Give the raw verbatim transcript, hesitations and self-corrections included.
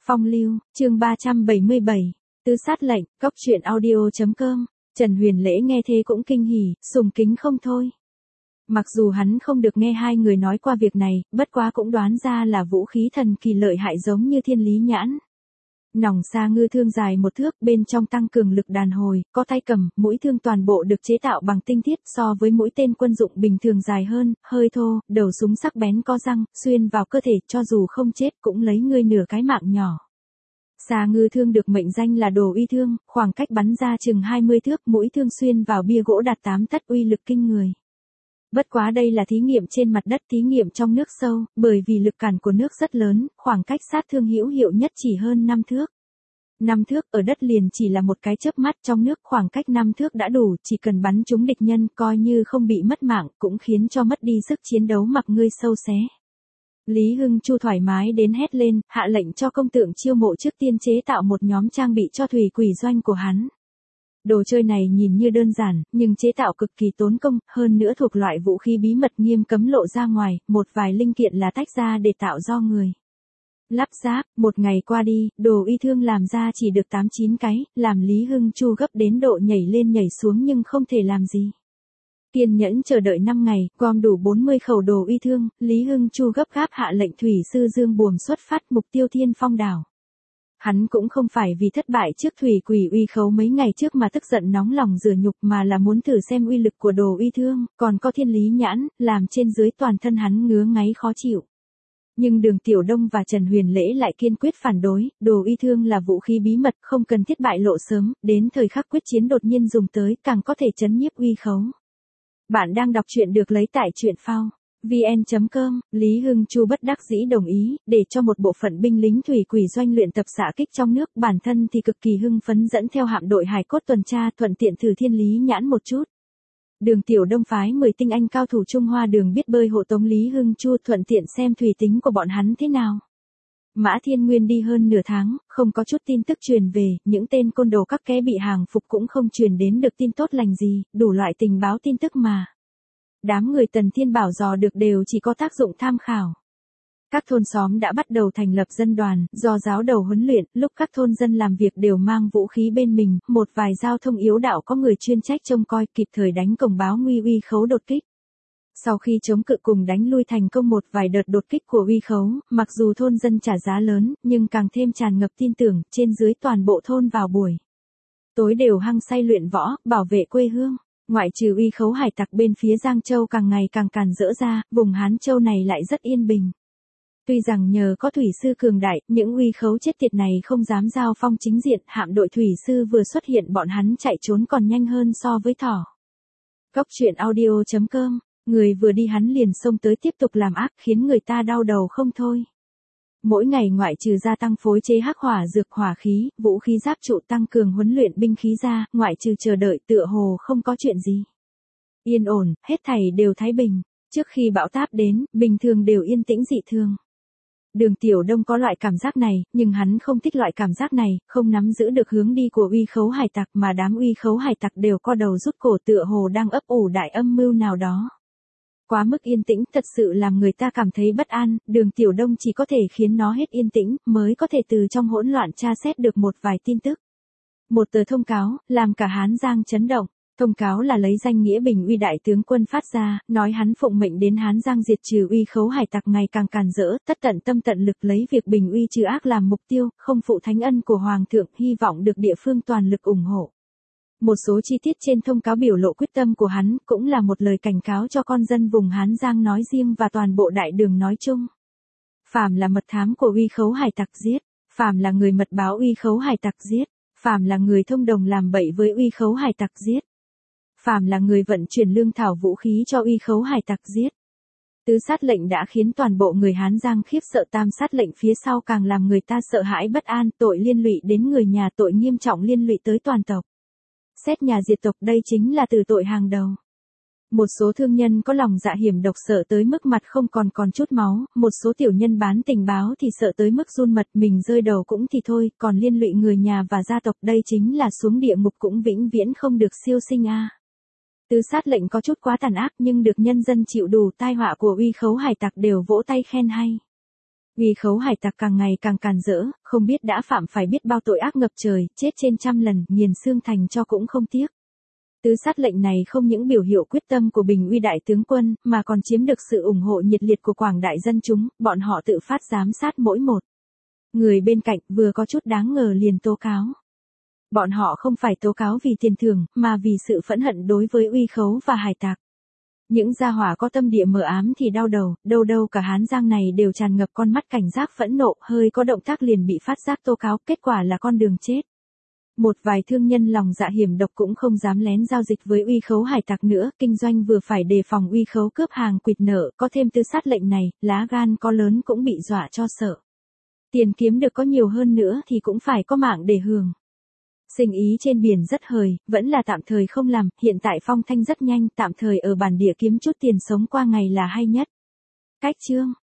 Phong lưu, chương ba trăm bảy mươi bảy, tứ sát lệnh, cốc truyện audio.com, Trần Huyền Lễ nghe thế cũng kinh hỉ, sùng kính không thôi. Mặc dù hắn không được nghe hai người nói qua việc này, bất quá cũng đoán ra là vũ khí thần kỳ lợi hại giống như thiên lý nhãn. Nòng xa ngư thương dài một thước, bên trong tăng cường lực đàn hồi, có tay cầm, mũi thương toàn bộ được chế tạo bằng tinh thiết so với mũi tên quân dụng bình thường dài hơn, hơi thô, đầu súng sắc bén có răng, xuyên vào cơ thể cho dù không chết cũng lấy ngươi nửa cái mạng nhỏ. Xa ngư thương được mệnh danh là đồ uy thương, khoảng cách bắn ra chừng hai mươi thước, mũi thương xuyên vào bia gỗ đạt tám tấc, uy lực kinh người. Bất quá đây là thí nghiệm trên mặt đất, thí nghiệm trong nước sâu, bởi vì lực cản của nước rất lớn, khoảng cách sát thương hữu hiệu nhất chỉ hơn năm thước. năm thước ở đất liền chỉ là một cái chớp mắt, trong nước khoảng cách năm thước đã đủ, chỉ cần bắn trúng địch nhân coi như không bị mất mạng, cũng khiến cho mất đi sức chiến đấu mặc ngươi sâu xé. Lý Hưng Chu thoải mái đến hét lên, hạ lệnh cho công tượng chiêu mộ trước tiên chế tạo một nhóm trang bị cho thủy quỷ doanh của hắn. Đồ chơi này nhìn như đơn giản, nhưng chế tạo cực kỳ tốn công, hơn nữa thuộc loại vũ khí bí mật nghiêm cấm lộ ra ngoài, một vài linh kiện là tách ra để tạo do người. Lắp ráp, một ngày qua đi, đồ uy thương làm ra chỉ được tám chín cái, làm Lý Hưng Chu gấp đến độ nhảy lên nhảy xuống nhưng không thể làm gì. Kiên nhẫn chờ đợi năm ngày, gom đủ bốn mươi khẩu đồ uy thương, Lý Hưng Chu gấp gáp hạ lệnh thủy sư Dương Buồm xuất phát mục tiêu Thiên Phong đảo. Hắn cũng không phải vì thất bại trước thủy quỷ uy khấu mấy ngày trước mà tức giận nóng lòng rửa nhục, mà là muốn thử xem uy lực của đồ uy thương, còn có thiên lý nhãn, làm trên dưới toàn thân hắn ngứa ngáy khó chịu. Nhưng Đường Tiểu Đông và Trần Huyền Lễ lại kiên quyết phản đối, đồ uy thương là vũ khí bí mật, không cần thiết bại lộ sớm, đến thời khắc quyết chiến đột nhiên dùng tới, càng có thể chấn nhiếp uy khấu. Bạn đang đọc truyện được lấy tại truyện phao vn chấm com, Lý Hưng Chu bất đắc dĩ đồng ý, để cho một bộ phận binh lính thủy quỷ doanh luyện tập xạ kích trong nước, bản thân thì cực kỳ hưng phấn dẫn theo hạm đội hải cốt tuần tra, thuận tiện thử thiên lý nhãn một chút. Đường Tiểu Đông phái mười tinh anh cao thủ Trung Hoa Đường biết bơi hộ tống Lý Hưng Chu, thuận tiện xem thủy tính của bọn hắn thế nào. Mã Thiên Nguyên đi hơn nửa tháng, không có chút tin tức truyền về, những tên côn đồ các ké bị hàng phục cũng không truyền đến được tin tốt lành gì, đủ loại tình báo tin tức mà. Đám người Tần Thiên Bảo dò được đều chỉ có tác dụng tham khảo. Các thôn xóm đã bắt đầu thành lập dân đoàn, do giáo đầu huấn luyện, lúc các thôn dân làm việc đều mang vũ khí bên mình, một vài giao thông yếu đạo có người chuyên trách trông coi, kịp thời đánh cổng báo nguy uy khấu đột kích. Sau khi chống cự cùng đánh lui thành công một vài đợt đột kích của uy khấu, mặc dù thôn dân trả giá lớn, nhưng càng thêm tràn ngập tin tưởng, trên dưới toàn bộ thôn vào buổi tối đều hăng say luyện võ, bảo vệ quê hương. Ngoại trừ uy khấu hải tặc bên phía Giang Châu càng ngày càng càn rỡ ra, vùng Hán Châu này lại rất yên bình. Tuy rằng nhờ có thủy sư cường đại, những uy khấu chết tiệt này không dám giao phong chính diện, hạm đội thủy sư vừa xuất hiện bọn hắn chạy trốn còn nhanh hơn so với thỏ. Cốc truyện audio.com, người vừa đi hắn liền xông tới tiếp tục làm ác, khiến người ta đau đầu không thôi. Mỗi ngày ngoại trừ gia tăng phối chế hắc hỏa dược hỏa khí, vũ khí giáp trụ tăng cường huấn luyện binh khí ra, ngoại trừ chờ đợi tựa hồ không có chuyện gì. Yên ổn, hết thảy đều thái bình. Trước khi bão táp đến, bình thường đều yên tĩnh dị thường. Đường Tiểu Đông có loại cảm giác này, nhưng hắn không thích loại cảm giác này, không nắm giữ được hướng đi của uy khấu hải tặc, mà đám uy khấu hải tặc đều co đầu rút cổ tựa hồ đang ấp ủ đại âm mưu nào đó. Quá mức yên tĩnh thật sự làm người ta cảm thấy bất an, Đường Tiểu Đông chỉ có thể khiến nó hết yên tĩnh, mới có thể từ trong hỗn loạn tra xét được một vài tin tức. Một tờ thông cáo, làm cả Hán Giang chấn động. Thông cáo là lấy danh nghĩa Bình Uy đại tướng quân phát ra, nói hắn phụng mệnh đến Hán Giang diệt trừ uy khấu hải tặc ngày càng càn rỡ, tất tận tâm tận lực lấy việc Bình Uy trừ ác làm mục tiêu, không phụ thánh ân của Hoàng thượng, hy vọng được địa phương toàn lực ủng hộ. Một số chi tiết trên thông cáo biểu lộ quyết tâm của hắn, cũng là một lời cảnh cáo cho con dân vùng Hán Giang nói riêng và toàn bộ đại đường nói chung. Phàm là mật thám của uy khấu hải tặc giết, phàm là người mật báo uy khấu hải tặc giết, phàm là người thông đồng làm bậy với uy khấu hải tặc giết, phàm là người vận chuyển lương thảo vũ khí cho uy khấu hải tặc giết. Tứ sát lệnh đã khiến toàn bộ người Hán Giang khiếp sợ, tam sát lệnh phía sau càng làm người ta sợ hãi bất an, tội liên lụy đến người nhà, tội nghiêm trọng liên lụy tới toàn tộc. Xét nhà diệt tộc, đây chính là từ tội hàng đầu. Một số thương nhân có lòng dạ hiểm độc sợ tới mức mặt không còn còn chút máu, một số tiểu nhân bán tình báo thì sợ tới mức run mật, mình rơi đầu cũng thì thôi, còn liên lụy người nhà và gia tộc, đây chính là xuống địa ngục cũng vĩnh viễn không được siêu sinh a. À. Tứ sát lệnh có chút quá tàn ác, nhưng được nhân dân chịu đủ tai họa của uy khấu hải tặc đều vỗ tay khen hay. Uy khấu hải tặc càng ngày càng càn rỡ, không biết đã phạm phải biết bao tội ác ngập trời, chết trên trăm lần, nghiền xương thành cho cũng không tiếc. Tứ sát lệnh này không những biểu hiệu quyết tâm của Bình Uy đại tướng quân, mà còn chiếm được sự ủng hộ nhiệt liệt của quảng đại dân chúng, bọn họ tự phát giám sát mỗi một người bên cạnh, vừa có chút đáng ngờ liền tố cáo. Bọn họ không phải tố cáo vì tiền thưởng, mà vì sự phẫn hận đối với Uy khấu và hải tặc. Những gia hỏa có tâm địa mờ ám thì đau đầu, đâu đâu cả Hán Giang này đều tràn ngập con mắt cảnh giác phẫn nộ, hơi có động tác liền bị phát giác tố cáo, kết quả là con đường chết. Một vài thương nhân lòng dạ hiểm độc cũng không dám lén giao dịch với Uy khấu hải tặc nữa, kinh doanh vừa phải đề phòng Uy khấu cướp hàng quỵt nợ, có thêm tứ sát lệnh này, lá gan có lớn cũng bị dọa cho sợ. Tiền kiếm được có nhiều hơn nữa thì cũng phải có mạng để hưởng. Sinh ý trên biển rất hời, vẫn là tạm thời không làm, hiện tại phong thanh rất nhanh, tạm thời ở bản địa kiếm chút tiền sống qua ngày là hay nhất. Cách chương